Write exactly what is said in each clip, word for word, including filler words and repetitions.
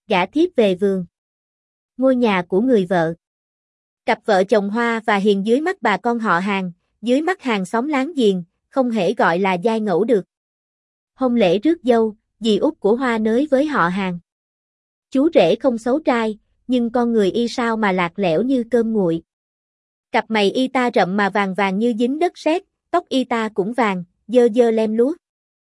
Gả thiếp về vườn. Ngôi nhà của người vợ. Cặp vợ chồng Hoa và Hiền dưới mắt bà con họ hàng, dưới mắt hàng xóm láng giềng, không hễ gọi là giai ngẫu được. Hôn lễ rước dâu, dì út của Hoa nới với họ hàng. Chú rể không xấu trai, nhưng con người y sao mà lạc lẽo như cơm nguội. Cặp mày y ta rậm mà vàng vàng như dính đất sét, tóc y ta cũng vàng, dơ dơ lem luốc.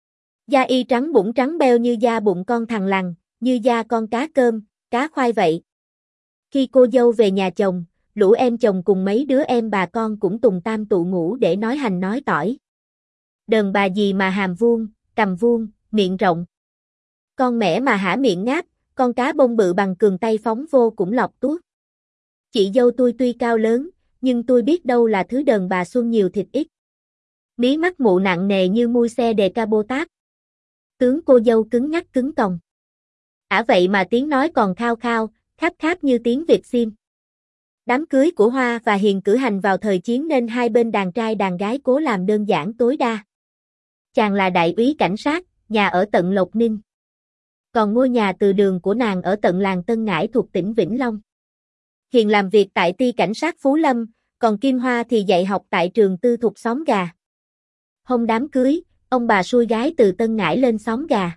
Da y trắng bụng trắng beo như da bụng con thằn lằn, như da con cá cơm, cá khoai vậy. Khi cô dâu về nhà chồng, lũ em chồng cùng mấy đứa em bà con cũng tùng tam tụ ngủ để nói hành nói tỏi. Đờn bà gì mà hàm vuông, cằm vuông, miệng rộng. Con mẻ mà hả miệng ngáp, con cá bông bự bằng cườn tay phóng vô cũng lọc tuốt. Chị dâu tôi tuy cao lớn, nhưng tôi biết đâu là thứ đờn bà xuân nhiều thịt ít. Mí mắt mụ nặng nề như mui xe đề cabotage. Tướng cô dâu cứng ngắc cứng còng. Ả vậy mà tiếng nói còn khao khao, kháp kháp như tiếng vịt xiêm. Đám cưới của Hoa và Hiền cử hành vào thời chiến nên hai bên đàn trai đàn gái cố làm đơn giản tối đa. Chàng là đại úy cảnh sát, nhà ở tận Lộc Ninh. Còn ngôi nhà từ đường của nàng ở tận làng Tân Ngãi thuộc tỉnh Vĩnh Long. Hiền làm việc tại ty cảnh sát Phú Lâm, còn Kim Hoa thì dạy học tại trường tư thục xóm Gà. Hôm đám cưới, ông bà xui gái từ Tân Ngãi lên xóm Gà.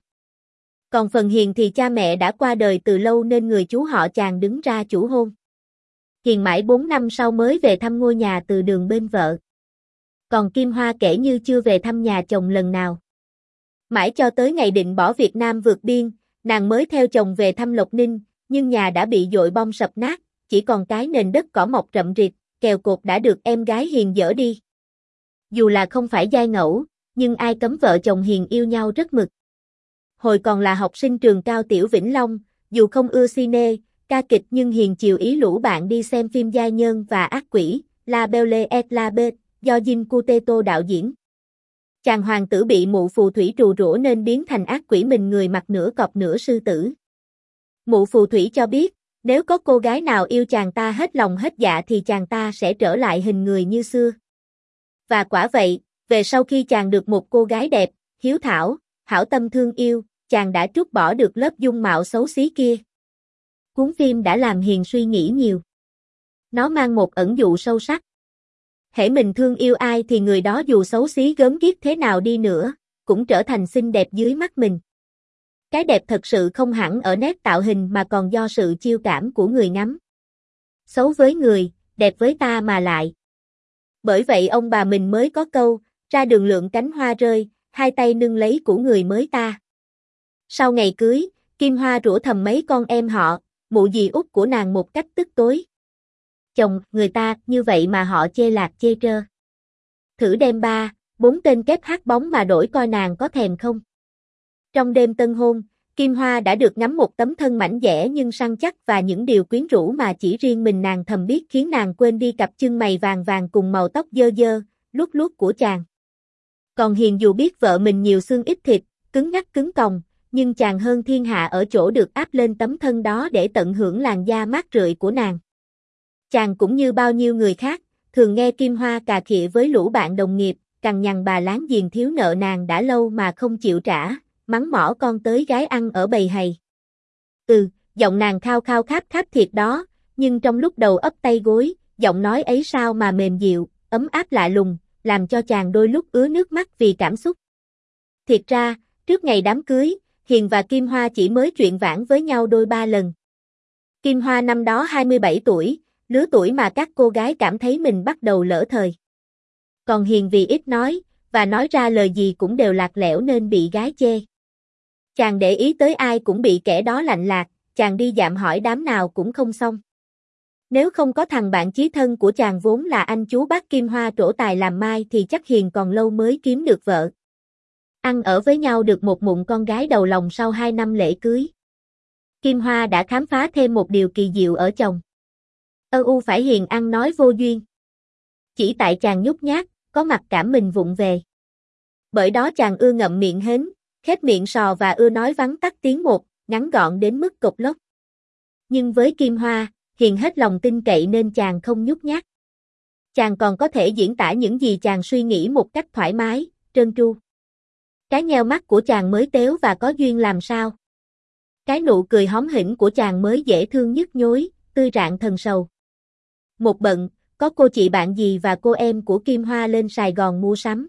Còn phần Hiền thì cha mẹ đã qua đời từ lâu nên người chú họ chàng đứng ra chủ hôn. Hiền mãi bốn năm sau mới về thăm ngôi nhà từ đường bên vợ. Còn Kim Hoa kể như chưa về thăm nhà chồng lần nào. Mãi cho tới ngày định bỏ Việt Nam vượt biên, nàng mới theo chồng về thăm Lộc Ninh, nhưng nhà đã bị dội bom sập nát, chỉ còn cái nền đất cỏ mọc rậm rịt, kèo cột đã được em gái Hiền dỡ đi. Dù là không phải giai ngẫu, nhưng ai cấm vợ chồng Hiền yêu nhau rất mực. Hồi còn là học sinh trường cao tiểu Vĩnh Long, dù không ưa cine, ca kịch nhưng Hiền chiều ý lũ bạn đi xem phim Giai Nhân và Ác Quỷ, La Belle et la Bête, do Jin Cuteto đạo diễn. Chàng hoàng tử bị mụ phù thủy trù rủa nên biến thành ác quỷ mình người mặc nửa cọp nửa sư tử. Mụ phù thủy cho biết, nếu có cô gái nào yêu chàng ta hết lòng hết dạ thì chàng ta sẽ trở lại hình người như xưa. Và quả vậy, về sau khi chàng được một cô gái đẹp, hiếu thảo, hảo tâm thương yêu, chàng đã trút bỏ được lớp dung mạo xấu xí kia. Cuốn phim đã làm Hiền suy nghĩ nhiều. Nó mang một ẩn dụ sâu sắc. Hễ mình thương yêu ai thì người đó dù xấu xí gớm ghiếc thế nào đi nữa, cũng trở thành xinh đẹp dưới mắt mình. Cái đẹp thật sự không hẳn ở nét tạo hình mà còn do sự chiêu cảm của người ngắm. Xấu với người, đẹp với ta mà lại. Bởi vậy ông bà mình mới có câu, ra đường lượn cánh hoa rơi, hai tay nâng lấy của người mới ta. Sau ngày cưới, Kim Hoa rủa thầm mấy con em họ, mụ dì út của nàng một cách tức tối. Chồng, người ta, như vậy mà họ chê lạc chê trơ. Thử đem ba, bốn tên kép hát bóng mà đổi coi nàng có thèm không. Trong đêm tân hôn, Kim Hoa đã được ngắm một tấm thân mảnh dẻ nhưng săn chắc và những điều quyến rũ mà chỉ riêng mình nàng thầm biết khiến nàng quên đi cặp chân mày vàng vàng cùng màu tóc dơ dơ, luốt luốt của chàng. Còn Hiền dù biết vợ mình nhiều xương ít thịt, cứng ngắc cứng còng, nhưng chàng hơn thiên hạ ở chỗ được áp lên tấm thân đó để tận hưởng làn da mát rượi của nàng. Chàng cũng như bao nhiêu người khác, thường nghe Kim Hoa cà khịa với lũ bạn đồng nghiệp, cằn nhằn bà láng giềng thiếu nợ nàng đã lâu mà không chịu trả, mắng mỏ con tới gái ăn ở bầy hầy. Ừ, giọng nàng khao khao kháp kháp thiệt đó, nhưng trong lúc đầu ấp tay gối, giọng nói ấy sao mà mềm dịu, ấm áp lạ lùng, làm cho chàng đôi lúc ứa nước mắt vì cảm xúc. Thiệt ra, trước ngày đám cưới, Hiền và Kim Hoa chỉ mới chuyện vãn với nhau đôi ba lần. Kim Hoa năm đó hai mươi bảy tuổi, lứa tuổi mà các cô gái cảm thấy mình bắt đầu lỡ thời. Còn Hiền vì ít nói, và nói ra lời gì cũng đều lạc lẽo nên bị gái chê. Chàng để ý tới ai cũng bị kẻ đó lạnh lạc, chàng đi dạm hỏi đám nào cũng không xong. Nếu không có thằng bạn chí thân của chàng vốn là anh chú bác Kim Hoa trổ tài làm mai thì chắc Hiền còn lâu mới kiếm được vợ. Ăn ở với nhau được một mụn con gái đầu lòng sau hai năm lễ cưới. Kim Hoa đã khám phá thêm một điều kỳ diệu ở chồng. Ơ u phải Hiền ăn nói vô duyên. Chỉ tại chàng nhút nhát, có mặc cảm mình vụng về. Bởi đó chàng ưa ngậm miệng hến, khép miệng sò và ưa nói vắn tắt tiếng một, ngắn gọn đến mức cộc lốc. Nhưng với Kim Hoa, Hiền hết lòng tin cậy nên chàng không nhút nhát. Chàng còn có thể diễn tả những gì chàng suy nghĩ một cách thoải mái, trơn tru. Cái nheo mắt của chàng mới tếu và có duyên làm sao. Cái nụ cười hóm hỉnh của chàng mới dễ thương nhức nhối, tươi rạng thần sầu. Một bận, có cô chị bạn dì và cô em của Kim Hoa lên Sài Gòn mua sắm.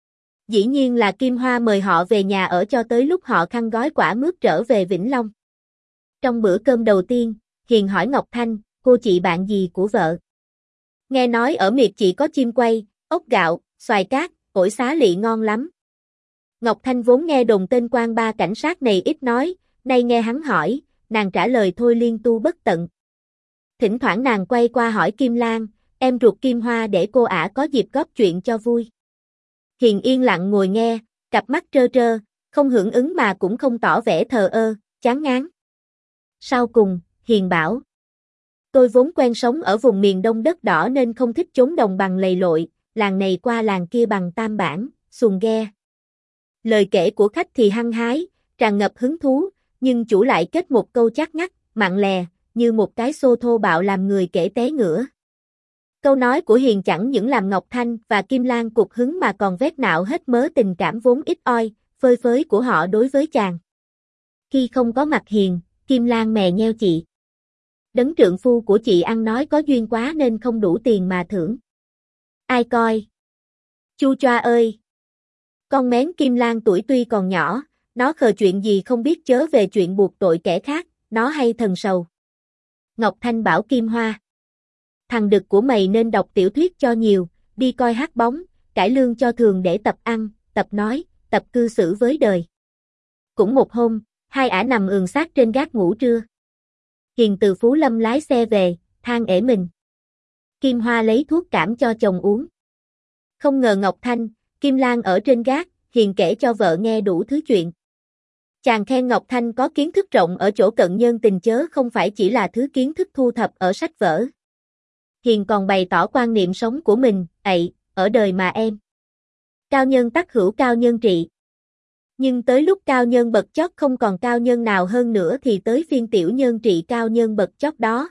Dĩ nhiên là Kim Hoa mời họ về nhà ở cho tới lúc họ khăn gói quả mướp trở về Vĩnh Long. Trong bữa cơm đầu tiên, Hiền hỏi Ngọc Thanh, cô chị bạn dì của vợ. Nghe nói ở miệt chị có chim quay, ốc gạo, xoài cát, ổi xá lị ngon lắm. Ngọc Thanh vốn nghe đồn tên quan ba cảnh sát này ít nói, nay nghe hắn hỏi, nàng trả lời thôi liên tu bất tận. Thỉnh thoảng nàng quay qua hỏi Kim Lan, em ruột Kim Hoa để cô ả có dịp góp chuyện cho vui. Hiền yên lặng ngồi nghe, cặp mắt trơ trơ, không hưởng ứng mà cũng không tỏ vẻ thờ ơ, chán ngán. Sau cùng, Hiền bảo, tôi vốn quen sống ở vùng miền đông đất đỏ nên không thích chốn đồng bằng lầy lội, làng này qua làng kia bằng tam bản, xuồng ghe. Lời kể của khách thì hăng hái, tràn ngập hứng thú, nhưng chủ lại kết một câu chắc ngắt, mặn lè, như một cái xô thô bạo làm người kể té ngửa. Câu nói của Hiền chẳng những làm Ngọc Thanh và Kim Lan cục hứng mà còn vét nạo hết mớ tình cảm vốn ít oi, phơi phới của họ đối với chàng. Khi không có mặt Hiền, Kim Lan mè nheo chị. Đấng trượng phu của chị ăn nói có duyên quá nên không đủ tiền mà thưởng. Ai coi? Chu choa ơi! Con mén Kim Lan tuổi tuy còn nhỏ, nó khờ chuyện gì không biết chớ về chuyện buộc tội kẻ khác, nó hay thần sầu. Ngọc Thanh bảo Kim Hoa. Thằng đực của mày nên đọc tiểu thuyết cho nhiều, đi coi hát bóng, cải lương cho thường để tập ăn, tập nói, tập cư xử với đời. Cũng một hôm, hai ả nằm ườn sát trên gác ngủ trưa. Hiền từ Phú Lâm lái xe về, than ể mình. Kim Hoa lấy thuốc cảm cho chồng uống. Không ngờ Ngọc Thanh, Kim Lan ở trên gác, Hiền kể cho vợ nghe đủ thứ chuyện. Chàng khen Ngọc Thanh có kiến thức rộng ở chỗ cận nhân tình chớ không phải chỉ là thứ kiến thức thu thập ở sách vở. Hiền còn bày tỏ quan niệm sống của mình, ậy, ở đời mà em. Cao nhân tắc hữu cao nhân trị. Nhưng tới lúc cao nhân bậc chót không còn cao nhân nào hơn nữa thì tới phiên tiểu nhân trị cao nhân bậc chót đó.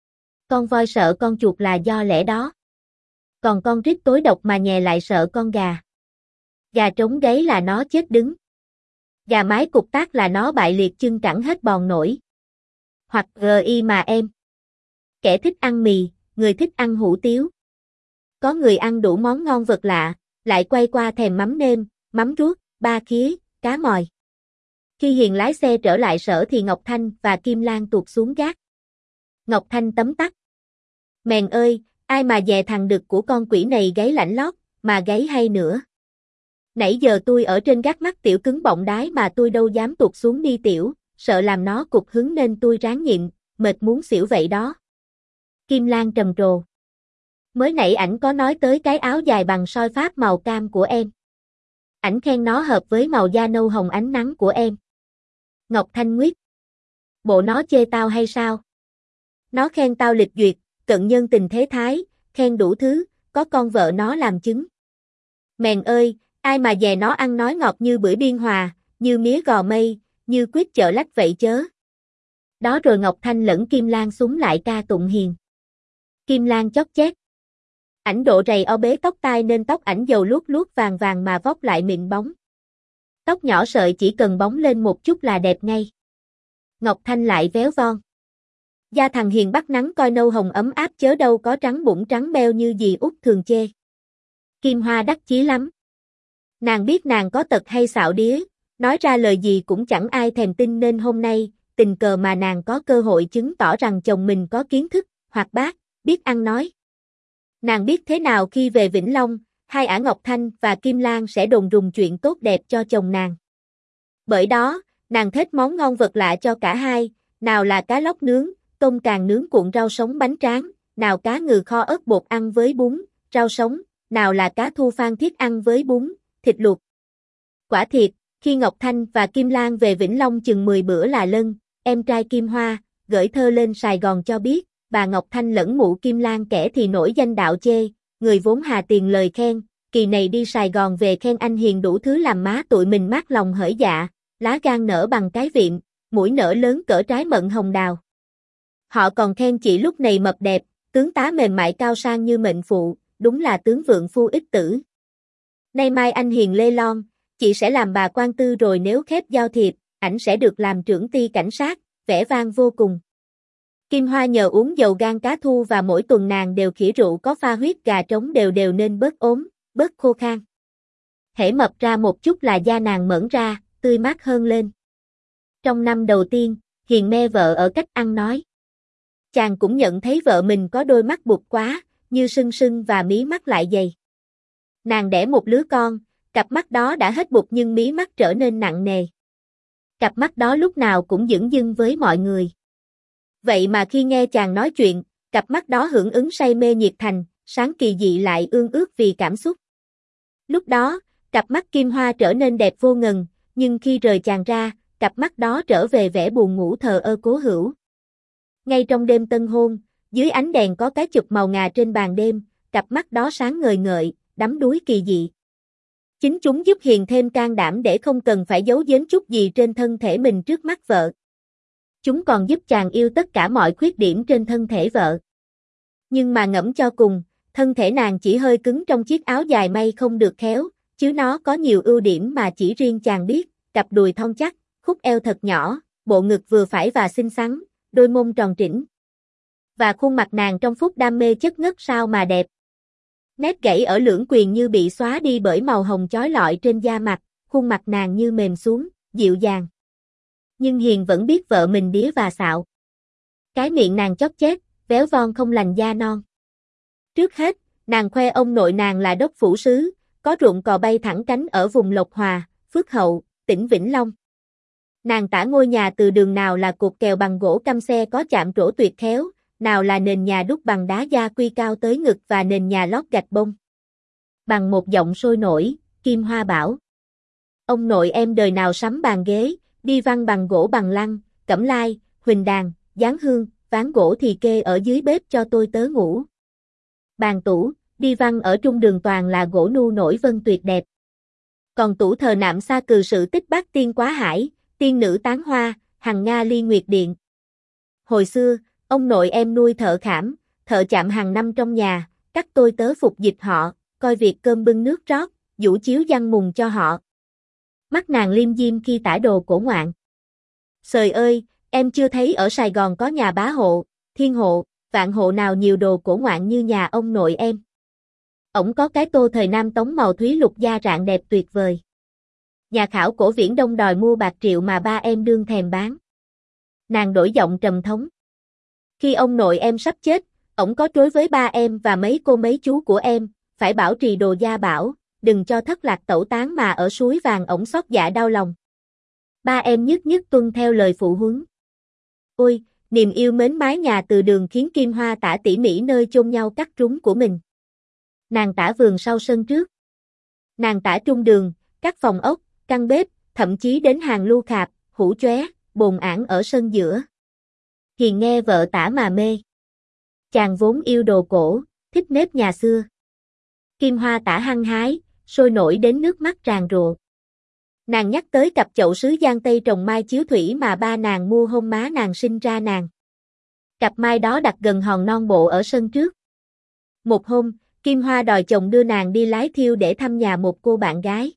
Con voi sợ con chuột là do lẽ đó. Còn con rít tối độc mà nhè lại sợ con gà. Gà trống gáy là nó chết đứng. Gà mái cục tác là nó bại liệt chân cẳng hết bòn nổi. Hoặc gi mà em. Kẻ thích ăn mì, người thích ăn hủ tiếu. Có người ăn đủ món ngon vật lạ, lại quay qua thèm mắm nêm, mắm ruốc, ba khía, cá mòi. Khi Hiền lái xe trở lại sở thì Ngọc Thanh và Kim Lan tuột xuống gác. Ngọc Thanh tấm tắc. Mèn ơi, ai mà dè thằng đực của con quỷ này gáy lảnh lót, mà gáy hay nữa. Nãy giờ tôi ở trên gác mắt tiểu cứng bọng đái mà tôi đâu dám tuột xuống đi tiểu, sợ làm nó cục hứng nên tôi ráng nhịn, mệt muốn xỉu vậy đó. Kim Lan trầm trồ. Mới nãy ảnh có nói tới cái áo dài bằng soi pháp màu cam của em. Ảnh khen nó hợp với màu da nâu hồng ánh nắng của em. Ngọc Thanh nguyết. Bộ nó chê tao hay sao? Nó khen tao lịch duyệt, cận nhân tình thế thái, khen đủ thứ, có con vợ nó làm chứng. Mèn ơi, ai mà dè nó ăn nói ngọt như bưởi biên hòa, như mía gò mây, như quýt chợ lách vậy chớ. Đó rồi Ngọc Thanh lẫn Kim Lan súng lại ca tụng Hiền. Kim Lan chót chét. Ảnh độ rầy o bế tóc tai nên tóc ảnh dầu luốt luốt vàng vàng mà vóc lại mịn bóng. Tóc nhỏ sợi chỉ cần bóng lên một chút là đẹp ngay. Ngọc Thanh lại véo von. Da thằng Hiền bắt nắng coi nâu hồng ấm áp chớ đâu có trắng bụng trắng beo như dì út thường chê. Kim Hoa đắc chí lắm. Nàng biết nàng có tật hay xạo đía, nói ra lời gì cũng chẳng ai thèm tin nên hôm nay, tình cờ mà nàng có cơ hội chứng tỏ rằng chồng mình có kiến thức, hoạt bát, biết ăn nói. Nàng biết thế nào khi về Vĩnh Long, hai ả Ngọc Thanh và Kim Lan sẽ đồn rùng chuyện tốt đẹp cho chồng nàng. Bởi đó, nàng thết món ngon vật lạ cho cả hai, nào là cá lóc nướng, tôm càng nướng cuộn rau sống bánh tráng, nào cá ngừ kho ớt bột ăn với bún, rau sống, nào là cá thu phan thiết ăn với bún, thịt luộc. Quả thiệt, khi Ngọc Thanh và Kim Lan về Vĩnh Long chừng mười bữa là Lân, em trai Kim Hoa, gửi thơ lên Sài Gòn cho biết, bà Ngọc Thanh lẫn mụ Kim Lan kẻ thì nổi danh đạo chê, người vốn hà tiền lời khen, kỳ này đi Sài Gòn về khen anh Hiền đủ thứ làm má tụi mình mát lòng hởi dạ, lá gan nở bằng cái viện, mũi nở lớn cỡ trái mận hồng đào. Họ còn khen chị lúc này mập đẹp, tướng tá mềm mại cao sang như mệnh phụ, đúng là tướng vượng phu ích tử. Nay mai anh Hiền lê lon, chị sẽ làm bà quan tư rồi nếu khép giao thiệp, ảnh sẽ được làm trưởng ty cảnh sát, vẻ vang vô cùng. Kim Hoa nhờ uống dầu gan cá thu và mỗi tuần nàng đều khỉ rượu có pha huyết gà trống đều đều nên bớt ốm, bớt khô khan. Hễ mập ra một chút là da nàng mởn ra, tươi mát hơn lên. Trong năm đầu tiên, Hiền me vợ ở cách ăn nói. Chàng cũng nhận thấy vợ mình có đôi mắt bụt quá, như sưng sưng và mí mắt lại dày. Nàng đẻ một lứa con, cặp mắt đó đã hết bụt nhưng mí mắt trở nên nặng nề. Cặp mắt đó lúc nào cũng dửng dưng với mọi người. Vậy mà khi nghe chàng nói chuyện, cặp mắt đó hưởng ứng say mê nhiệt thành, sáng kỳ dị lại ương ước vì cảm xúc. Lúc đó, cặp mắt Kim Hoa trở nên đẹp vô ngần, nhưng khi rời chàng ra, cặp mắt đó trở về vẻ buồn ngủ thờ ơ cố hữu. Ngay trong đêm tân hôn, dưới ánh đèn có cái chụp màu ngà trên bàn đêm, cặp mắt đó sáng ngời ngợi, đắm đuối kỳ dị. Chính chúng giúp Hiền thêm can đảm để không cần phải giấu giếm chút gì trên thân thể mình trước mắt vợ. Chúng còn giúp chàng yêu tất cả mọi khuyết điểm trên thân thể vợ. Nhưng mà ngẫm cho cùng, thân thể nàng chỉ hơi cứng trong chiếc áo dài may không được khéo, chứ nó có nhiều ưu điểm mà chỉ riêng chàng biết, cặp đùi thon chắc, khúc eo thật nhỏ, bộ ngực vừa phải và xinh xắn, đôi mông tròn trĩnh. Và khuôn mặt nàng trong phút đam mê chất ngất sao mà đẹp. Nét gãy ở lưỡng quyền như bị xóa đi bởi màu hồng chói lọi trên da mặt, khuôn mặt nàng như mềm xuống, dịu dàng. Nhưng Hiền vẫn biết vợ mình đía và xạo. Cái miệng nàng chóp chét, véo von không lành da non. Trước hết, nàng khoe ông nội nàng là đốc phủ sứ, có ruộng cò bay thẳng cánh ở vùng Lộc Hòa, Phước Hậu, tỉnh Vĩnh Long. Nàng tả ngôi nhà từ đường nào là cột kèo bằng gỗ căm xe có chạm trổ tuyệt khéo, nào là nền nhà đúc bằng đá gia quy cao tới ngực và nền nhà lót gạch bông. Bằng một giọng sôi nổi, Kim Hoa bảo: ông nội em đời nào sắm bàn ghế, đi văn bằng gỗ bằng lăng, cẩm lai, huỳnh đàn, giáng hương, ván gỗ thì kê ở dưới bếp cho tôi tớ ngủ. Bàn tủ, đi văn ở trung đường toàn là gỗ nu nổi vân tuyệt đẹp. Còn tủ thờ nạm xa cừ sự tích bát tiên quá hải, tiên nữ tán hoa, hằng nga ly nguyệt điện. Hồi xưa, ông nội em nuôi thợ khảm, thợ chạm hàng năm trong nhà, cắt tôi tớ phục dịch họ, coi việc cơm bưng nước rót, vũ chiếu văn mùng cho họ. Mắt nàng liêm diêm khi tả đồ cổ ngoạn. Trời ơi, em chưa thấy ở Sài Gòn có nhà bá hộ, thiên hộ, vạn hộ nào nhiều đồ cổ ngoạn như nhà ông nội em. Ổng có cái tô thời Nam Tống màu thúy lục da rạng đẹp tuyệt vời. Nhà khảo cổ Viễn Đông đòi mua bạc triệu mà ba em đương thèm bán. Nàng đổi giọng trầm thống. Khi ông nội em sắp chết, ổng có trối với ba em và mấy cô mấy chú của em, phải bảo trì đồ gia bảo, đừng cho thất lạc tẩu tán mà ở suối vàng ổng xót dạ đau lòng. Ba em nhất nhất tuân theo lời phụ huấn. Ôi, niềm yêu mến mái nhà từ đường khiến Kim Hoa tả tỉ mỉ nơi chôn nhau cắt trúng của mình. Nàng tả vườn sau sân trước. Nàng tả trung đường, các phòng ốc, căn bếp, thậm chí đến hàng lưu khạp, hũ chóe, bồn ảng ở sân giữa. Hiền nghe vợ tả mà mê. Chàng vốn yêu đồ cổ, thích nếp nhà xưa. Kim Hoa tả hăng hái, sôi nổi đến nước mắt tràn rụa. Nàng nhắc tới cặp chậu sứ Giang Tây trồng mai chiếu thủy mà ba nàng mua hôm má nàng sinh ra nàng. Cặp mai đó đặt gần hòn non bộ ở sân trước. Một hôm, Kim Hoa đòi chồng đưa nàng đi lái thiêu để thăm nhà một cô bạn gái.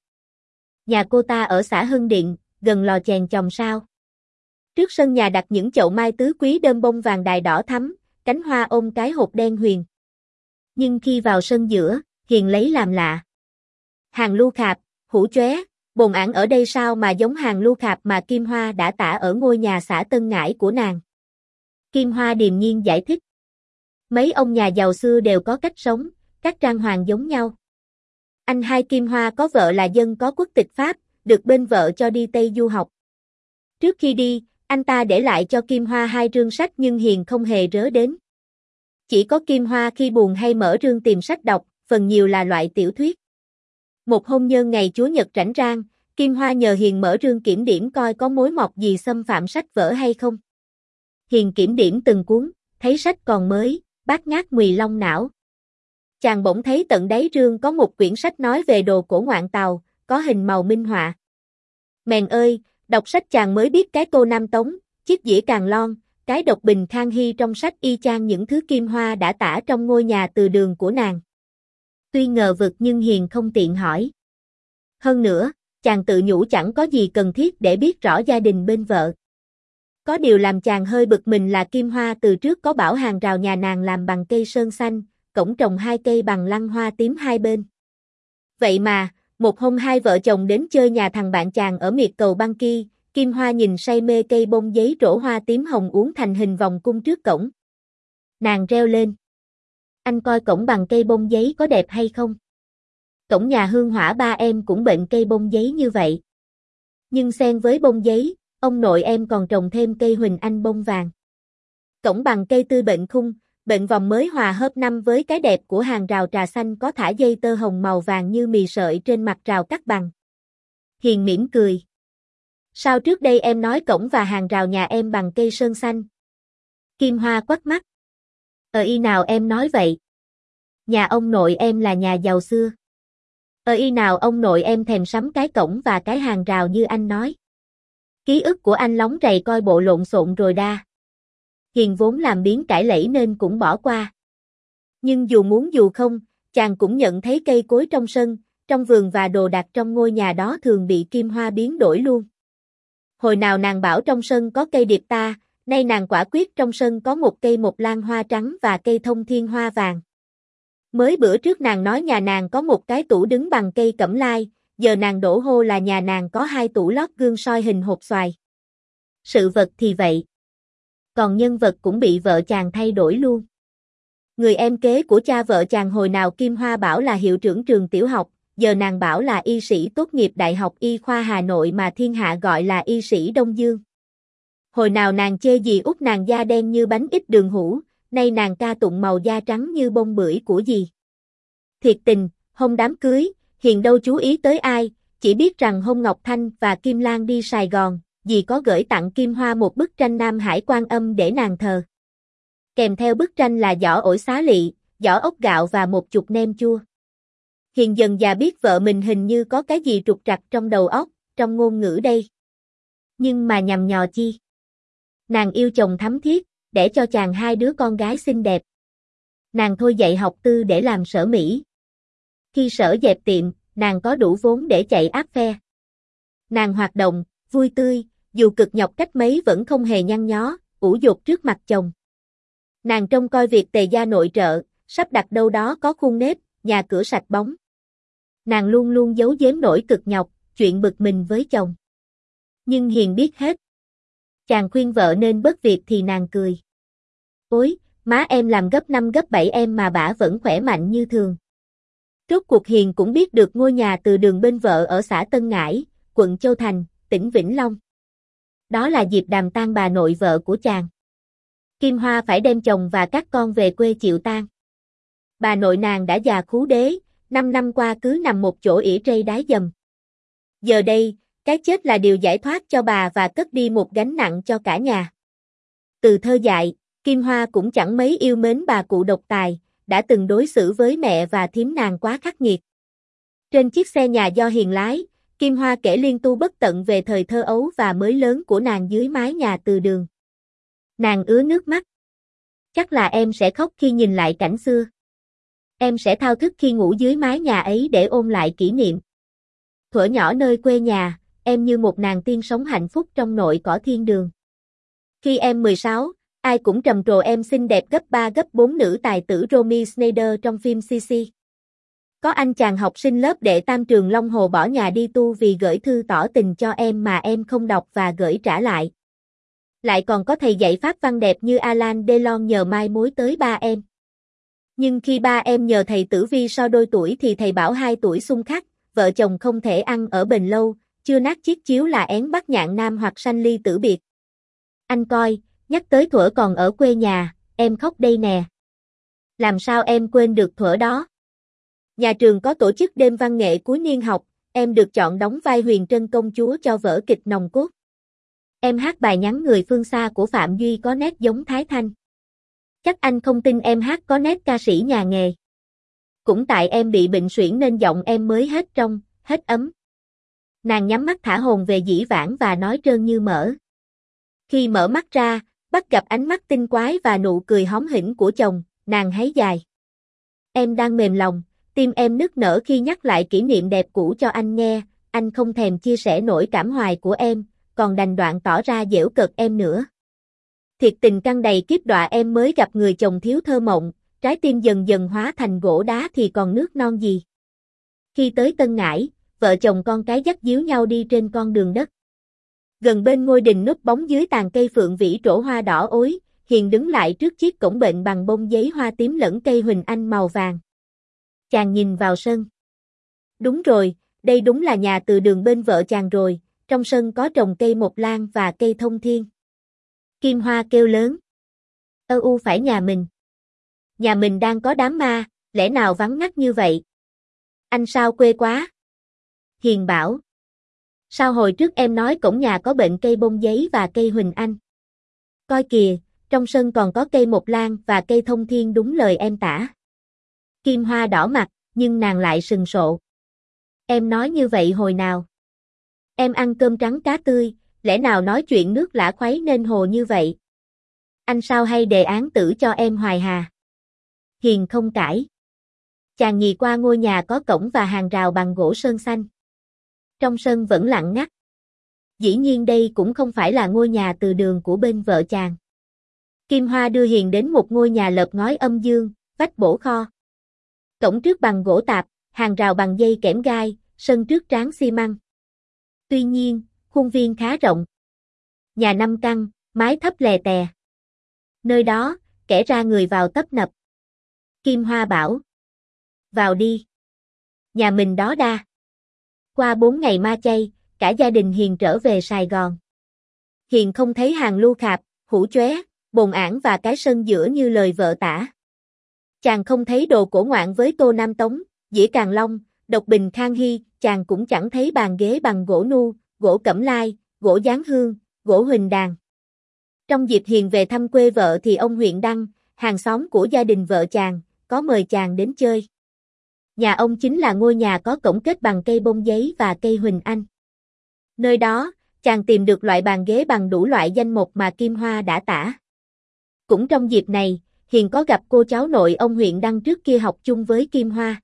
Nhà cô ta ở xã Hưng Điện, gần lò chèn chòm sao. Trước sân nhà đặt những chậu mai tứ quý đơm bông vàng đài đỏ thắm, cánh hoa ôm cái hộp đen huyền. Nhưng khi vào sân giữa, Hiền lấy làm lạ. Hàng lưu khạp, hũ chóe, bồn ảng ở đây sao mà giống hàng lưu khạp mà Kim Hoa đã tả ở ngôi nhà xã Tân Ngãi của nàng. Kim Hoa điềm nhiên giải thích. Mấy ông nhà giàu xưa đều có cách sống, các trang hoàng giống nhau. Anh hai Kim Hoa có vợ là dân có quốc tịch Pháp, được bên vợ cho đi Tây du học. Trước khi đi, anh ta để lại cho Kim Hoa hai rương sách nhưng Hiền không hề rớ đến. Chỉ có Kim Hoa khi buồn hay mở rương tìm sách đọc, phần nhiều là loại tiểu thuyết. Một hôm nhân ngày Chúa Nhật rảnh rang, Kim Hoa nhờ Hiền mở rương kiểm điểm coi có mối mọt gì xâm phạm sách vở hay không. Hiền kiểm điểm từng cuốn, thấy sách còn mới, bát ngát mùi long não. Chàng bỗng thấy tận đáy rương có một quyển sách nói về đồ cổ ngoạn Tàu, có hình màu minh họa. Mèn ơi, đọc sách chàng mới biết cái tô Nam Tống, chiếc dĩa Càng Lon, cái độc bình Khang Hy trong sách y chang những thứ Kim Hoa đã tả trong ngôi nhà từ đường của nàng. Tuy ngờ vực nhưng Hiền không tiện hỏi. Hơn nữa, chàng tự nhủ chẳng có gì cần thiết để biết rõ gia đình bên vợ. Có điều làm chàng hơi bực mình là Kim Hoa từ trước có bảo hàng rào nhà nàng làm bằng cây sơn xanh, cổng trồng hai cây bằng lăng hoa tím hai bên. Vậy mà, một hôm hai vợ chồng đến chơi nhà thằng bạn chàng ở miệt cầu Băng Ki, Kim Hoa nhìn say mê cây bông giấy trổ hoa tím hồng uốn thành hình vòng cung trước cổng. Nàng reo lên. Anh coi cổng bằng cây bông giấy có đẹp hay không? Cổng nhà Hương Hỏa ba em cũng bệnh cây bông giấy như vậy. Nhưng xen với bông giấy, ông nội em còn trồng thêm cây huỳnh anh bông vàng. Cổng bằng cây tươi bệnh khung, bệnh vòng mới hòa hợp năm với cái đẹp của hàng rào trà xanh có thả dây tơ hồng màu vàng như mì sợi trên mặt rào cắt bằng. Hiền mỉm cười. Sao trước đây em nói cổng và hàng rào nhà em bằng cây sơn xanh? Kim Hoa quắt mắt. Ờ y nào em nói vậy? Nhà ông nội em là nhà giàu xưa. Ờ y nào ông nội em thèm sắm cái cổng và cái hàng rào như anh nói. Ký ức của anh lóng rầy coi bộ lộn xộn rồi đa. Hiền vốn làm biếng cãi lẫy nên cũng bỏ qua. Nhưng dù muốn dù không, chàng cũng nhận thấy cây cối trong sân, trong vườn và đồ đạc trong ngôi nhà đó thường bị Kim Hoa biến đổi luôn. Hồi nào nàng bảo trong sân có cây điệp ta, nay nàng quả quyết trong sân có một cây mộc lan hoa trắng và cây thông thiên hoa vàng. Mới bữa trước nàng nói nhà nàng có một cái tủ đứng bằng cây cẩm lai, giờ nàng đổ hô là nhà nàng có hai tủ lót gương soi hình hột xoài. Sự vật thì vậy. Còn nhân vật cũng bị vợ chàng thay đổi luôn. Người em kế của cha vợ chàng hồi nào Kim Hoa bảo là hiệu trưởng trường tiểu học, giờ nàng bảo là y sĩ tốt nghiệp Đại học Y khoa Hà Nội mà thiên hạ gọi là y sĩ Đông Dương. Hồi nào nàng chê dì út nàng da đen như bánh ít đường hũ, nay nàng ca tụng màu da trắng như bông bưởi của dì. Thiệt tình, hôm đám cưới, Hiền đâu chú ý tới ai, chỉ biết rằng hôm Ngọc Thanh và Kim Lan đi Sài Gòn, dì có gửi tặng Kim Hoa một bức tranh Nam Hải Quan Âm để nàng thờ. Kèm theo bức tranh là giỏ ổi xá lị, giỏ ốc gạo và một chục nem chua. Hiền dần dà biết vợ mình hình như có cái gì trục trặc trong đầu óc, trong ngôn ngữ đây. Nhưng mà nhằm nhò chi? Nàng yêu chồng thắm thiết, để cho chàng hai đứa con gái xinh đẹp. Nàng thôi dạy học tư để làm sở mỹ. Khi sở dẹp tiệm, nàng có đủ vốn để chạy áp phe. Nàng hoạt động, vui tươi, dù cực nhọc cách mấy vẫn không hề nhăn nhó, ủ dột trước mặt chồng. Nàng trông coi việc tề gia nội trợ, sắp đặt đâu đó có khuôn nếp, nhà cửa sạch bóng. Nàng luôn luôn giấu giếm nỗi cực nhọc, chuyện bực mình với chồng. Nhưng Hiền biết hết. Chàng khuyên vợ nên bớt việc thì nàng cười. Ôi, má em làm gấp năm gấp bảy em mà bả vẫn khỏe mạnh như thường. Rốt cuộc Hiền cũng biết được ngôi nhà từ đường bên vợ ở xã Tân Ngãi, quận Châu Thành, tỉnh Vĩnh Long. Đó là dịp đàm tang bà nội vợ của chàng. Kim Hoa phải đem chồng và các con về quê chịu tang. Bà nội nàng đã già khú đế, năm năm qua cứ nằm một chỗ ỉa trây đái dầm. Giờ đây, cái chết là điều giải thoát cho bà và cất đi một gánh nặng cho cả nhà. Từ thơ dại, Kim Hoa cũng chẳng mấy yêu mến bà cụ độc tài, đã từng đối xử với mẹ và thím nàng quá khắc nghiệt. Trên chiếc xe nhà do Hiền lái, Kim Hoa kể liên tu bất tận về thời thơ ấu và mới lớn của nàng dưới mái nhà từ đường. Nàng ứa nước mắt. Chắc là em sẽ khóc khi nhìn lại cảnh xưa. Em sẽ thao thức khi ngủ dưới mái nhà ấy để ôn lại kỷ niệm. Thuở nhỏ nơi quê nhà, em như một nàng tiên sống hạnh phúc trong nội cỏ thiên đường. Khi em mười sáu, ai cũng trầm trồ em xinh đẹp gấp ba gấp bốn nữ tài tử Romy Schneider trong phim xê xê. Có anh chàng học sinh lớp đệ tam trường Long Hồ bỏ nhà đi tu vì gửi thư tỏ tình cho em mà em không đọc và gửi trả lại. Lại còn có thầy dạy pháp văn đẹp như Alan Delon nhờ mai mối tới ba em. Nhưng khi ba em nhờ thầy tử vi so đôi tuổi thì thầy bảo hai tuổi xung khắc, vợ chồng không thể ăn ở bền lâu, chưa nát chiếc chiếu là én bắt nhạn nam hoặc sanh ly tử biệt. Anh coi, nhắc tới thuở còn ở quê nhà, em khóc đây nè. Làm sao em quên được thuở đó? Nhà trường có tổ chức đêm văn nghệ cuối niên học, em được chọn đóng vai Huyền Trân công chúa cho vở kịch nòng cốt. Em hát bài Nhắn người phương xa của Phạm Duy có nét giống Thái Thanh. Chắc anh không tin em hát có nét ca sĩ nhà nghề. Cũng tại em bị bệnh suyễn nên giọng em mới hết trong, hết ấm. Nàng nhắm mắt thả hồn về dĩ vãng và nói trơn như mỡ. Khi mở mắt ra, bắt gặp ánh mắt tinh quái và nụ cười hóm hỉnh của chồng, nàng háy dài. Em đang mềm lòng, tim em nức nở khi nhắc lại kỷ niệm đẹp cũ cho anh nghe, anh không thèm chia sẻ nỗi cảm hoài của em, còn đành đoạn tỏ ra giễu cợt em nữa. Thiệt tình căng đầy kiếp đọa em mới gặp người chồng thiếu thơ mộng, trái tim dần dần hóa thành gỗ đá thì còn nước non gì. Khi tới Tân Ngãi, vợ chồng con cái dắt díu nhau đi trên con đường đất. Gần bên ngôi đình núp bóng dưới tàn cây phượng vĩ trổ hoa đỏ ối, Hiền đứng lại trước chiếc cổng bệnh bằng bông giấy hoa tím lẫn cây huỳnh anh màu vàng. Chàng nhìn vào sân. Đúng rồi, đây đúng là nhà từ đường bên vợ chàng rồi, trong sân có trồng cây mộc lan và cây thông thiên. Kim Hoa kêu lớn. Ơ u phải nhà mình. Nhà mình đang có đám ma, lẽ nào vắng ngắt như vậy? Anh sao quê quá? Hiền bảo. Sao hồi trước em nói cổng nhà có bệnh cây bông giấy và cây huỳnh anh? Coi kìa, trong sân còn có cây mộc lan và cây thông thiên đúng lời em tả. Kim Hoa đỏ mặt, nhưng nàng lại sừng sộ. Em nói như vậy hồi nào? Em ăn cơm trắng cá tươi, lẽ nào nói chuyện nước lã khuấy nên hồ như vậy? Anh sao hay đề án tử cho em hoài hà? Hiền không cãi. Chàng nhìn qua ngôi nhà có cổng và hàng rào bằng gỗ sơn xanh. Trong sân vẫn lặng ngắt. Dĩ nhiên đây cũng không phải là ngôi nhà từ đường của bên vợ chàng. Kim Hoa đưa Hiền đến một ngôi nhà lợp ngói âm dương, vách bổ kho. Cổng trước bằng gỗ tạp, hàng rào bằng dây kẽm gai, sân trước tráng xi măng. Tuy nhiên, khuôn viên khá rộng. Nhà năm căn, mái thấp lè tè. Nơi đó, kẻ ra người vào tấp nập. Kim Hoa bảo. Vào đi. Nhà mình đó đa. Qua bốn ngày ma chay, cả gia đình Hiền trở về Sài Gòn. Hiền không thấy hàng lu khạp, hũ chóe, bồn ảng và cái sân giữa như lời vợ tả. Chàng không thấy đồ cổ ngoạn với tô nam tống, dĩa càng long, độc bình khang hy, chàng cũng chẳng thấy bàn ghế bằng gỗ nu, gỗ cẩm lai, gỗ giáng hương, gỗ huỳnh đàn. Trong dịp Hiền về thăm quê vợ thì ông huyện Đăng, hàng xóm của gia đình vợ chàng, có mời chàng đến chơi. Nhà ông chính là ngôi nhà có cổng kết bằng cây bông giấy và cây huỳnh anh. Nơi đó, chàng tìm được loại bàn ghế bằng đủ loại danh mục mà Kim Hoa đã tả. Cũng trong dịp này, Hiền có gặp cô cháu nội ông huyện Đăng trước kia học chung với Kim Hoa.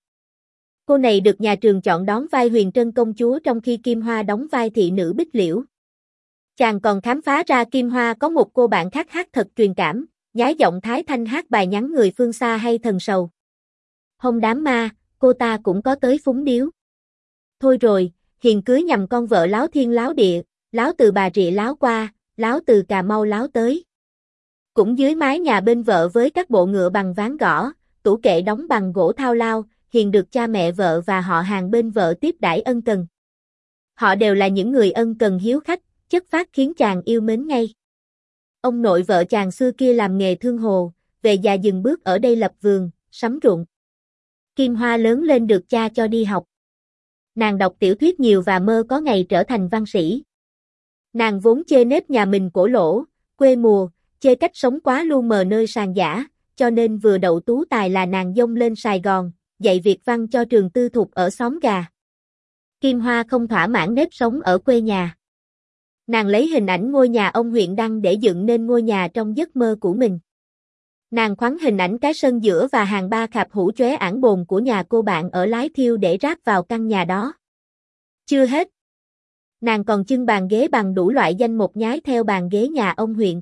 Cô này được nhà trường chọn đón vai Huyền Trân công chúa trong khi Kim Hoa đóng vai thị nữ Bích Liễu. Chàng còn khám phá ra Kim Hoa có một cô bạn khác hát thật truyền cảm, nhái giọng Thái Thanh hát bài nhắn người phương xa hay thần sầu. Hôm đám ma, cô ta cũng có tới phúng điếu. Thôi rồi, Hiền cưới nhầm con vợ láo thiên láo địa, láo từ Bà Rịa láo qua, láo từ Cà Mau láo tới. Cũng dưới mái nhà bên vợ với các bộ ngựa bằng ván gõ, tủ kệ đóng bằng gỗ thao lao, Hiền được cha mẹ vợ và họ hàng bên vợ tiếp đãi ân cần. Họ đều là những người ân cần hiếu khách, chất phác khiến chàng yêu mến ngay. Ông nội vợ chàng xưa kia làm nghề thương hồ, về già dừng bước ở đây lập vườn, sắm ruộng. Kim Hoa lớn lên được cha cho đi học. Nàng đọc tiểu thuyết nhiều và mơ có ngày trở thành văn sĩ. Nàng vốn chê nếp nhà mình cổ lỗ, quê mùa, chê cách sống quá lu mờ nơi sàn giả, cho nên vừa đậu tú tài là nàng dông lên Sài Gòn, dạy Việt văn cho trường tư thục ở xóm gà. Kim Hoa không thỏa mãn nếp sống ở quê nhà. Nàng lấy hình ảnh ngôi nhà ông huyện Đăng để dựng nên ngôi nhà trong giấc mơ của mình. Nàng khoắn hình ảnh cái sân giữa và hàng ba khạp hũ chóe ảng bồn của nhà cô bạn ở Lái Thiêu để ráp vào căn nhà đó. Chưa hết. Nàng còn trưng bàn ghế bằng đủ loại danh mục nhái theo bàn ghế nhà ông huyện.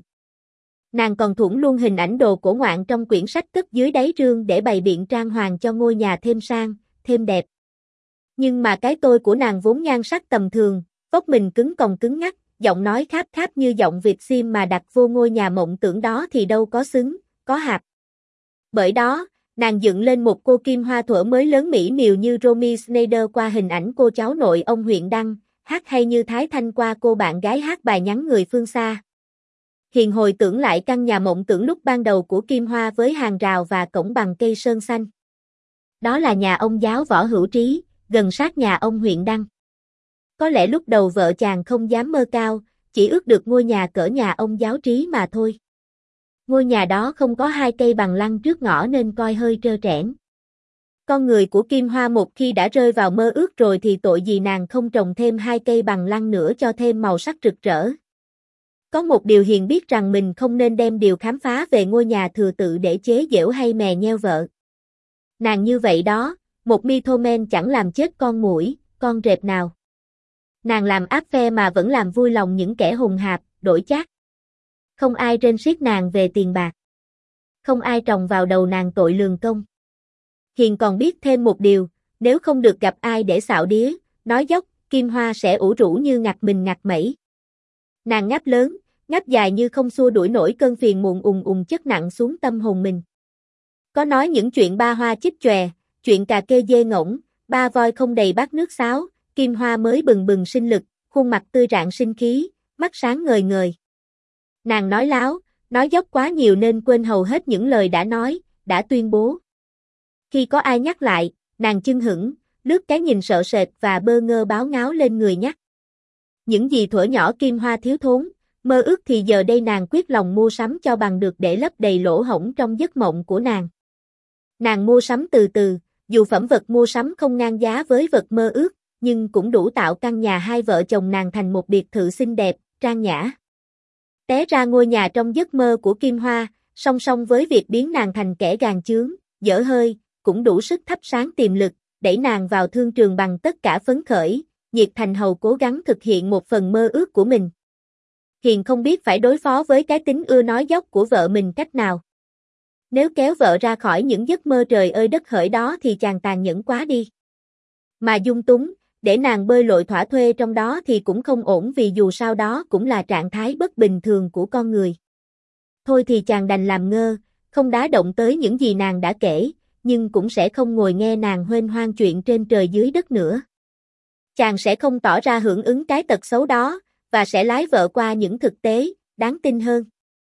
Nàng còn thủng luôn hình ảnh đồ cổ ngoạn trong quyển sách cất dưới đáy rương để bày biện trang hoàng cho ngôi nhà thêm sang, thêm đẹp. Nhưng mà cái tôi của nàng vốn nhan sắc tầm thường, vóc mình cứng còng cứng ngắc, giọng nói kháp kháp như giọng Việt sim mà đặt vô ngôi nhà mộng tưởng đó thì đâu có xứng, có hạp. Bởi đó, nàng dựng lên một cô Kim Hoa thuở mới lớn mỹ miều như Romy Schneider qua hình ảnh cô cháu nội ông huyện Đăng, hát hay như Thái Thanh qua cô bạn gái hát bài nhắn người phương xa. Hiền hồi tưởng lại căn nhà mộng tưởng lúc ban đầu của Kim Hoa với hàng rào và cổng bằng cây sơn xanh. Đó là nhà ông giáo Võ Hữu Trí, gần sát nhà ông huyện Đăng. Có lẽ lúc đầu vợ chàng không dám mơ cao, chỉ ước được ngôi nhà cỡ nhà ông giáo Trí mà thôi. Ngôi nhà đó không có hai cây bằng lăng trước ngõ nên coi hơi trơ trẽn. Con người của Kim Hoa một khi đã rơi vào mơ ước rồi thì tội gì nàng không trồng thêm hai cây bằng lăng nữa cho thêm màu sắc rực rỡ. Có một điều Hiền biết rằng mình không nên đem điều khám phá về ngôi nhà thừa tự để chế giễu hay mè nheo vợ. Nàng như vậy đó, một mythoman chẳng làm chết con muỗi, con rệp nào. Nàng làm áp phe mà vẫn làm vui lòng những kẻ hùng hạp, đổi chác. Không ai rên riết nàng về tiền bạc. Không ai trồng vào đầu nàng tội lường công. Hiền còn biết thêm một điều, nếu không được gặp ai để xạo đía, nói dốc, Kim Hoa sẽ ủ rũ như ngặt mình ngặt mẩy. Nàng ngáp lớn, ngáp dài như không xua đuổi nổi cơn phiền muộn ùng ùng chất nặng xuống tâm hồn mình. Có nói những chuyện ba hoa chích chòe, chuyện cà kê dê ngỗng, ba voi không đầy bát nước sáo, Kim Hoa mới bừng bừng sinh lực, khuôn mặt tươi rạng sinh khí, mắt sáng ngời ngời. Nàng nói láo, nói dốc quá nhiều nên quên hầu hết những lời đã nói, đã tuyên bố. Khi có ai nhắc lại, nàng chưng hửng, lướt cái nhìn sợ sệt và bơ ngơ báo ngáo lên người nhắc. Những gì thuở nhỏ Kim Hoa thiếu thốn, mơ ước thì giờ đây nàng quyết lòng mua sắm cho bằng được để lấp đầy lỗ hổng trong giấc mộng của nàng. Nàng mua sắm từ từ, dù phẩm vật mua sắm không ngang giá với vật mơ ước, nhưng cũng đủ tạo căn nhà hai vợ chồng nàng thành một biệt thự xinh đẹp, trang nhã. Té ra ngôi nhà trong giấc mơ của Kim Hoa, song song với việc biến nàng thành kẻ gàn chướng, dở hơi, cũng đủ sức thắp sáng tiềm lực, đẩy nàng vào thương trường bằng tất cả phấn khởi, nhiệt thành hầu cố gắng thực hiện một phần mơ ước của mình. Hiền không biết phải đối phó với cái tính ưa nói dốc của vợ mình cách nào. Nếu kéo vợ ra khỏi những giấc mơ trời ơi đất hỡi đó thì chàng tàn nhẫn quá đi. Mà dung túng, để nàng bơi lội thỏa thuê trong đó thì cũng không ổn vì dù sao đó cũng là trạng thái bất bình thường của con người. Thôi thì chàng đành làm ngơ, không đá động tới những gì nàng đã kể, nhưng cũng sẽ không ngồi nghe nàng huênh hoang chuyện trên trời dưới đất nữa. Chàng sẽ không tỏ ra hưởng ứng cái tật xấu đó, và sẽ lái vợ qua những thực tế, đáng tin hơn.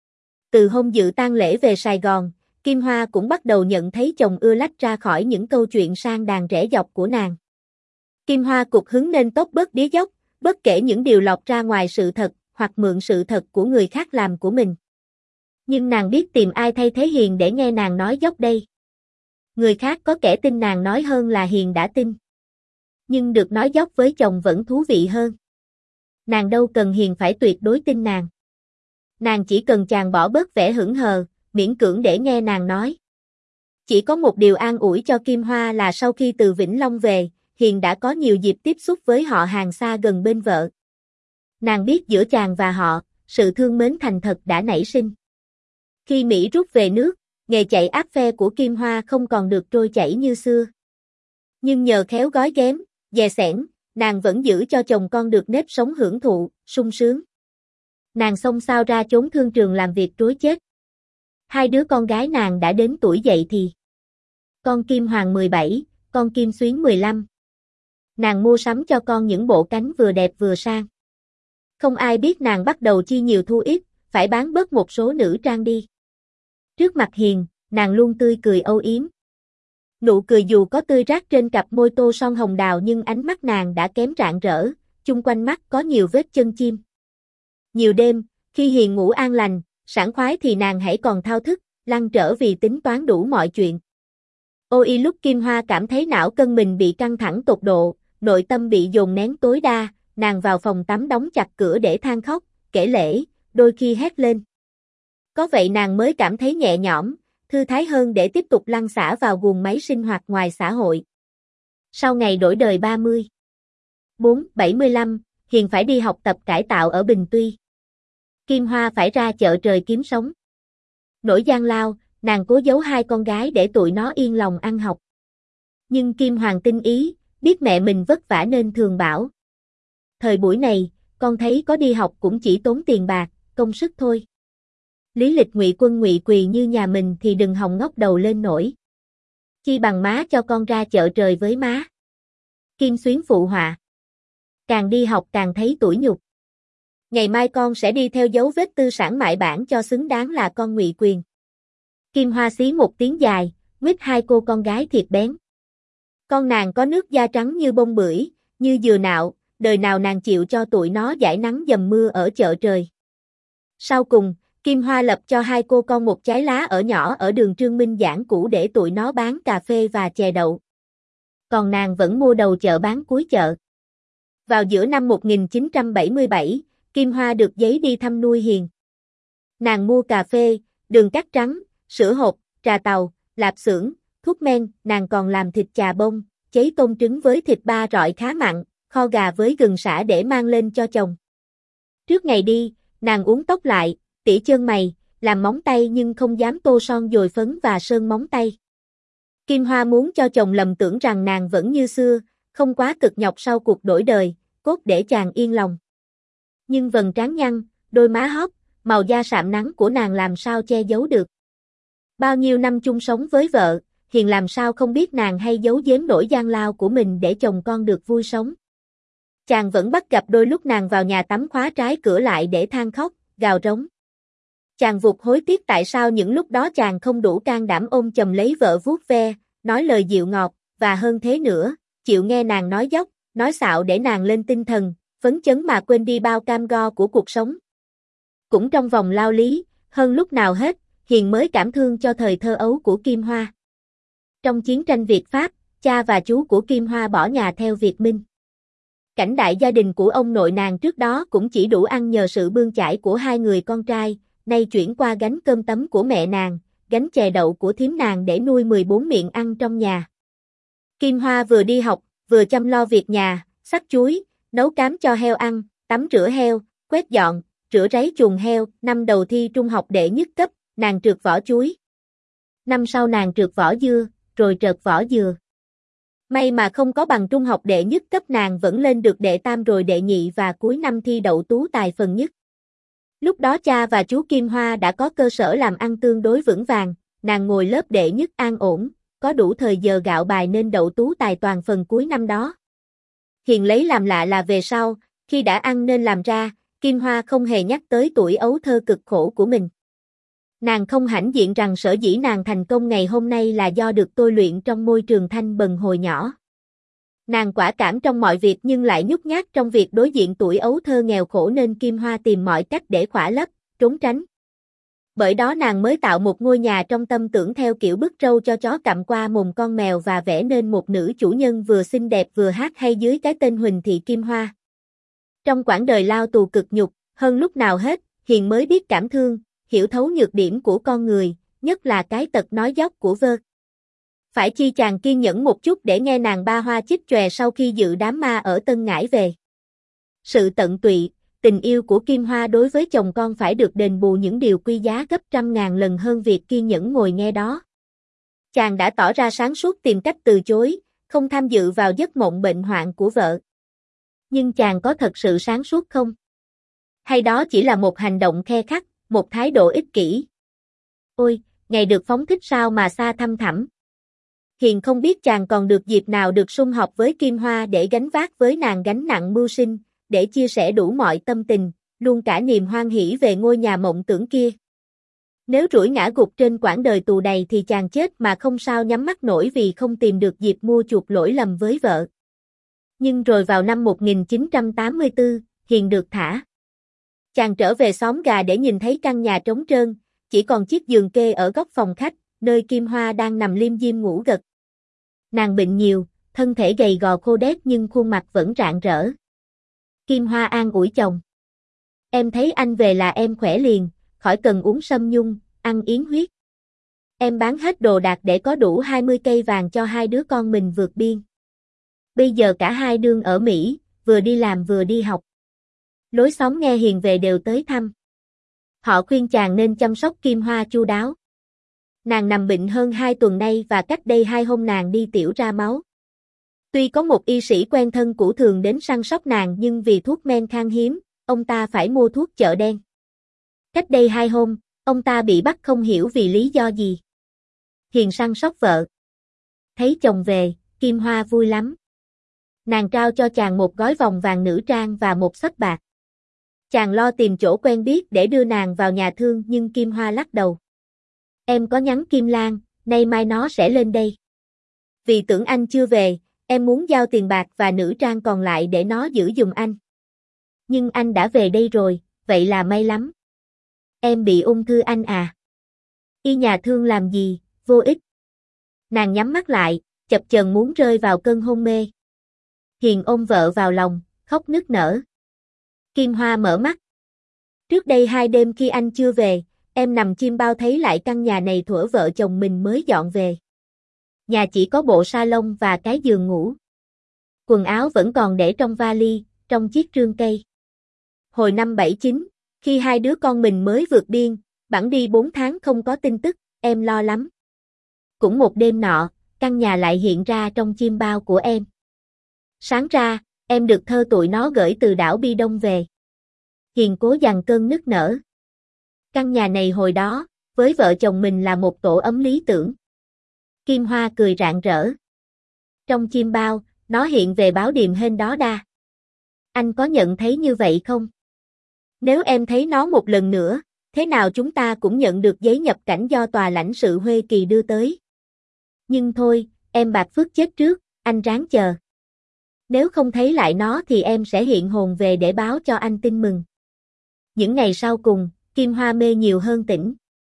Từ hôm dự tang lễ về Sài Gòn, Kim Hoa cũng bắt đầu nhận thấy chồng ưa lách ra khỏi những câu chuyện sang đàn rẽ dọc của nàng. Kim Hoa cục hứng nên tốt bớt đía dốc, bất kể những điều lọt ra ngoài sự thật, hoặc mượn sự thật của người khác làm của mình. Nhưng nàng biết tìm ai thay thế Hiền để nghe nàng nói dốc đây. Người khác có kẻ tin nàng nói hơn là Hiền đã tin. Nhưng được nói dốc với chồng vẫn thú vị hơn. Nàng đâu cần Hiền phải tuyệt đối tin nàng. Nàng chỉ cần chàng bỏ bớt vẻ hững hờ, miễn cưỡng để nghe nàng nói. Chỉ có một điều an ủi cho Kim Hoa là sau khi từ Vĩnh Long về, Hiền đã có nhiều dịp tiếp xúc với họ hàng xa gần bên vợ. Nàng biết giữa chàng và họ, sự thương mến thành thật đã nảy sinh. Khi Mỹ rút về nước, nghề chạy áp phe của Kim Hoa không còn được trôi chảy như xưa. Nhưng nhờ khéo gói ghém, dè sẻn, nàng vẫn giữ cho chồng con được nếp sống hưởng thụ, sung sướng. Nàng xông xao ra chốn thương trường làm việc trối chết. Hai đứa con gái nàng đã đến tuổi dậy thì. Con Kim Hoàng mười bảy, con Kim Xuyến mười lăm. Nàng mua sắm cho con những bộ cánh vừa đẹp vừa sang. Không ai biết nàng bắt đầu chi nhiều thu ít, phải bán bớt một số nữ trang đi. Trước mặt Hiền, nàng luôn tươi cười âu yếm. Nụ cười dù có tươi rát trên cặp môi tô son hồng đào nhưng ánh mắt nàng đã kém rạng rỡ, chung quanh mắt có nhiều vết chân chim. Nhiều đêm, khi Hiền ngủ an lành, sảng khoái thì nàng hãy còn thao thức, lăn trở vì tính toán đủ mọi chuyện. Ôi lúc Kim Hoa cảm thấy não cân mình bị căng thẳng tột độ, nội tâm bị dồn nén tối đa, nàng vào phòng tắm đóng chặt cửa để than khóc, kể lể, đôi khi hét lên. Có vậy nàng mới cảm thấy nhẹ nhõm, thư thái hơn để tiếp tục lăn xả vào guồng máy sinh hoạt ngoài xã hội. Sau ngày đổi đời ba mươi, bốn, bảy mươi lăm, Hiền phải đi học tập cải tạo ở Bình Tuy. Kim Hoa phải ra chợ trời kiếm sống. Nỗi gian lao, nàng cố giấu hai con gái để tụi nó yên lòng ăn học. Nhưng Kim Hoàng tinh ý, biết mẹ mình vất vả nên thường bảo. Thời buổi này, con thấy có đi học cũng chỉ tốn tiền bạc, công sức thôi. Lý lịch Ngụy Quân Ngụy Quỳ như nhà mình thì đừng hòng ngóc đầu lên nổi. Chi bằng má cho con ra chợ trời với má. Kim Xuyến phụ họa. Càng đi học càng thấy tủi nhục. Ngày mai con sẽ đi theo dấu vết tư sản mại bản cho xứng đáng là con Ngụy Quyền. Kim Hoa xí một tiếng dài, nguyết hai cô con gái thiệt bén. Con nàng có nước da trắng như bông bưởi, như dừa nạo, đời nào nàng chịu cho tụi nó dãi nắng dầm mưa ở chợ trời. Sau cùng, Kim Hoa lập cho hai cô con một trái lá ở nhỏ ở đường Trương Minh Giảng cũ để tụi nó bán cà phê và chè đậu. Còn nàng vẫn mua đầu chợ bán cuối chợ. Vào giữa năm một nghìn chín trăm bảy mươi bảy, Kim Hoa được giấy đi thăm nuôi Hiền. Nàng mua cà phê, đường cát trắng, sữa hộp, trà tàu, lạp xưởng, thuốc men, nàng còn làm thịt chà bông, cháy tôm trứng với thịt ba rọi khá mặn, kho gà với gừng sả để mang lên cho chồng. Trước ngày đi, nàng uốn tóc lại, tỉa chân mày, làm móng tay nhưng không dám tô son dồi phấn và sơn móng tay. Kim Hoa muốn cho chồng lầm tưởng rằng nàng vẫn như xưa, không quá cực nhọc sau cuộc đổi đời, cốt để chàng yên lòng. Nhưng vầng trán nhăn, đôi má hóp, màu da sạm nắng của nàng làm sao che giấu được. Bao nhiêu năm chung sống với vợ, Hiền làm sao không biết nàng hay giấu giếm nỗi gian lao của mình để chồng con được vui sống. Chàng vẫn bắt gặp đôi lúc nàng vào nhà tắm khóa trái cửa lại để than khóc, gào rống. Chàng vụt hối tiếc tại sao những lúc đó chàng không đủ can đảm ôm chầm lấy vợ vuốt ve, nói lời dịu ngọt, và hơn thế nữa, chịu nghe nàng nói dóc, nói xạo để nàng lên tinh thần, phấn chấn mà quên đi bao cam go của cuộc sống. Cũng trong vòng lao lý, hơn lúc nào hết, Hiền mới cảm thương cho thời thơ ấu của Kim Hoa. Trong chiến tranh Việt-Pháp, cha và chú của Kim Hoa bỏ nhà theo Việt Minh. Cảnh đại gia đình của ông nội nàng trước đó cũng chỉ đủ ăn nhờ sự bươn chải của hai người con trai, nay chuyển qua gánh cơm tấm của mẹ nàng, gánh chè đậu của thím nàng để nuôi mười bốn miệng ăn trong nhà. Kim Hoa vừa đi học, vừa chăm lo việc nhà, xắt chuối, nấu cám cho heo ăn, tắm rửa heo, quét dọn, rửa ráy chuồng heo. Năm đầu thi trung học đệ nhất cấp, nàng trượt vỏ chuối. Năm sau nàng trượt vỏ dưa, rồi trượt vỏ dừa. May mà không có bằng trung học đệ nhất cấp, nàng vẫn lên được đệ tam rồi đệ nhị và cuối năm thi đậu tú tài phần nhất. Lúc đó cha và chú Kim Hoa đã có cơ sở làm ăn tương đối vững vàng, nàng ngồi lớp đệ nhất an ổn, có đủ thời giờ gạo bài nên đậu tú tài toàn phần cuối năm đó. Hiền lấy làm lạ là về sau, khi đã ăn nên làm ra, Kim Hoa không hề nhắc tới tuổi ấu thơ cực khổ của mình. Nàng không hãnh diện rằng sở dĩ nàng thành công ngày hôm nay là do được tôi luyện trong môi trường thanh bần hồi nhỏ. Nàng quả cảm trong mọi việc nhưng lại nhút nhát trong việc đối diện tuổi ấu thơ nghèo khổ nên Kim Hoa tìm mọi cách để khỏa lấp, trốn tránh. Bởi đó nàng mới tạo một ngôi nhà trong tâm tưởng theo kiểu bức trâu cho chó cặm qua mồm con mèo và vẽ nên một nữ chủ nhân vừa xinh đẹp vừa hát hay dưới cái tên Huỳnh Thị Kim Hoa. Trong quãng đời lao tù cực nhục, hơn lúc nào hết, Hiền mới biết cảm thương, hiểu thấu nhược điểm của con người, nhất là cái tật nói dóc của vơ. Phải chi chàng kiên nhẫn một chút để nghe nàng ba hoa chích chòe sau khi dự đám ma ở Tân Ngãi về. Sự tận tụy, tình yêu của Kim Hoa đối với chồng con phải được đền bù những điều quý giá gấp trăm ngàn lần hơn việc kiên nhẫn ngồi nghe đó. Chàng đã tỏ ra sáng suốt tìm cách từ chối, không tham dự vào giấc mộng bệnh hoạn của vợ. Nhưng chàng có thật sự sáng suốt không? Hay đó chỉ là một hành động khe khắt, một thái độ ích kỷ? Ôi, ngày được phóng thích sao mà xa thăm thẳm. Hiền không biết chàng còn được dịp nào được sum họp với Kim Hoa để gánh vác với nàng gánh nặng mưu sinh, để chia sẻ đủ mọi tâm tình, luôn cả niềm hoan hỷ về ngôi nhà mộng tưởng kia. Nếu rủi ngã gục trên quãng đời tù đầy thì chàng chết mà không sao nhắm mắt nổi vì không tìm được dịp mua chuộc lỗi lầm với vợ. Nhưng rồi vào năm một nghìn chín trăm tám mươi tư, Hiền được thả. Chàng trở về xóm gà để nhìn thấy căn nhà trống trơn, chỉ còn chiếc giường kê ở góc phòng khách, nơi Kim Hoa đang nằm liêm diêm ngủ gật. Nàng bệnh nhiều, thân thể gầy gò khô đét nhưng khuôn mặt vẫn rạng rỡ. Kim Hoa an ủi chồng. Em thấy anh về là em khỏe liền, khỏi cần uống sâm nhung, ăn yến huyết. Em bán hết đồ đạc để có đủ hai mươi cây vàng cho hai đứa con mình vượt biên. Bây giờ cả hai đương ở Mỹ, vừa đi làm vừa đi học. Lối xóm nghe Hiền về đều tới thăm. Họ khuyên chàng nên chăm sóc Kim Hoa chu đáo. Nàng nằm bệnh hơn hai tuần nay và cách đây hai hôm nàng đi tiểu ra máu. Tuy có một y sĩ quen thân cũ thường đến săn sóc nàng nhưng vì thuốc men khan hiếm, ông ta phải mua thuốc chợ đen. Cách đây hai hôm, ông ta bị bắt không hiểu vì lý do gì. Hiền săn sóc vợ. Thấy chồng về, Kim Hoa vui lắm. Nàng trao cho chàng một gói vòng vàng nữ trang và một xấp bạc. Chàng lo tìm chỗ quen biết để đưa nàng vào nhà thương nhưng Kim Hoa lắc đầu. Em có nhắn Kim Lan, nay mai nó sẽ lên đây. Vì tưởng anh chưa về, em muốn giao tiền bạc và nữ trang còn lại để nó giữ giùm anh. Nhưng anh đã về đây rồi, vậy là may lắm. Em bị ung thư anh à. Y nhà thương làm gì, vô ích. Nàng nhắm mắt lại, chập chờn muốn rơi vào cơn hôn mê. Hiền ôm vợ vào lòng, khóc nức nở. Kim Hoa mở mắt. Trước đây hai đêm khi anh chưa về, em nằm chim bao thấy lại căn nhà này thuở vợ chồng mình mới dọn về. Nhà chỉ có bộ salon và cái giường ngủ. Quần áo vẫn còn để trong vali, trong chiếc rương cây. Hồi năm bảy chín, khi hai đứa con mình mới vượt biên, bẵng đi bốn tháng không có tin tức, em lo lắm. Cũng một đêm nọ, căn nhà lại hiện ra trong chim bao của em. Sáng ra, em được thơ tụi nó gửi từ đảo Bi Đông về. Hiền cố dằn cơn nức nở. Căn nhà này hồi đó, với vợ chồng mình là một tổ ấm lý tưởng. Kim Hoa cười rạng rỡ. Trong chim bao, nó hiện về báo điềm hên đó đa. Anh có nhận thấy như vậy không? Nếu em thấy nó một lần nữa, thế nào chúng ta cũng nhận được giấy nhập cảnh do tòa lãnh sự Huê Kỳ đưa tới. Nhưng thôi, em bạc phước chết trước, anh ráng chờ. Nếu không thấy lại nó thì em sẽ hiện hồn về để báo cho anh tin mừng. Những ngày sau cùng, Kim Hoa mê nhiều hơn tỉnh.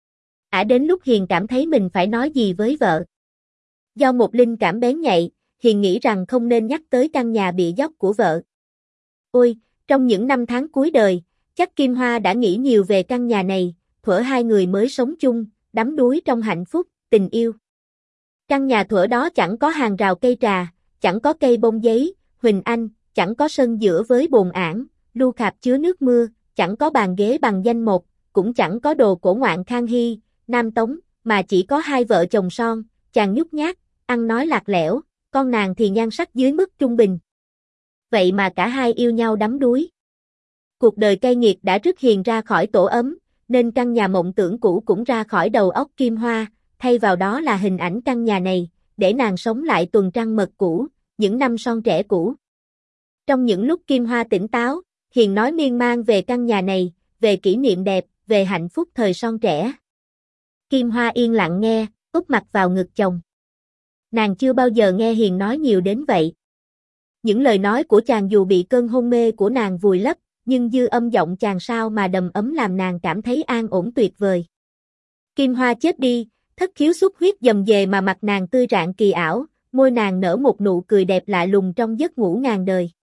Ả đến lúc Hiền cảm thấy mình phải nói gì với vợ. Do một linh cảm bén nhạy, Hiền nghĩ rằng không nên nhắc tới căn nhà bị dóc của vợ. Ôi, trong những năm tháng cuối đời, chắc Kim Hoa đã nghĩ nhiều về căn nhà này, thuở hai người mới sống chung, đắm đuối trong hạnh phúc, tình yêu. Căn nhà thuở đó chẳng có hàng rào cây trà, chẳng có cây bông giấy, huỳnh anh, chẳng có sân giữa với bồn ảng, lu khạp chứa nước mưa, chẳng có bàn ghế bằng danh một, cũng chẳng có đồ cổ ngoạn Khang Hy, Nam Tống, mà chỉ có hai vợ chồng son, chàng nhút nhát, ăn nói lạc lẽo, con nàng thì nhan sắc dưới mức trung bình. Vậy mà cả hai yêu nhau đắm đuối. Cuộc đời cay nghiệt đã rước Hiền ra khỏi tổ ấm, nên căn nhà mộng tưởng cũ cũng ra khỏi đầu óc Kim Hoa, thay vào đó là hình ảnh căn nhà này, để nàng sống lại tuần trăng mật cũ, những năm son trẻ cũ. Trong những lúc Kim Hoa tỉnh táo, Hiền nói miên man về căn nhà này, về kỷ niệm đẹp, về hạnh phúc thời son trẻ. Kim Hoa yên lặng nghe, úp mặt vào ngực chồng. Nàng chưa bao giờ nghe Hiền nói nhiều đến vậy. Những lời nói của chàng dù bị cơn hôn mê của nàng vùi lấp, nhưng dư âm giọng chàng sao mà đầm ấm làm nàng cảm thấy an ổn tuyệt vời. Kim Hoa chết đi, thất khiếu xuất huyết dầm dề mà mặt nàng tươi rạng kỳ ảo, môi nàng nở một nụ cười đẹp lạ lùng trong giấc ngủ ngàn đời.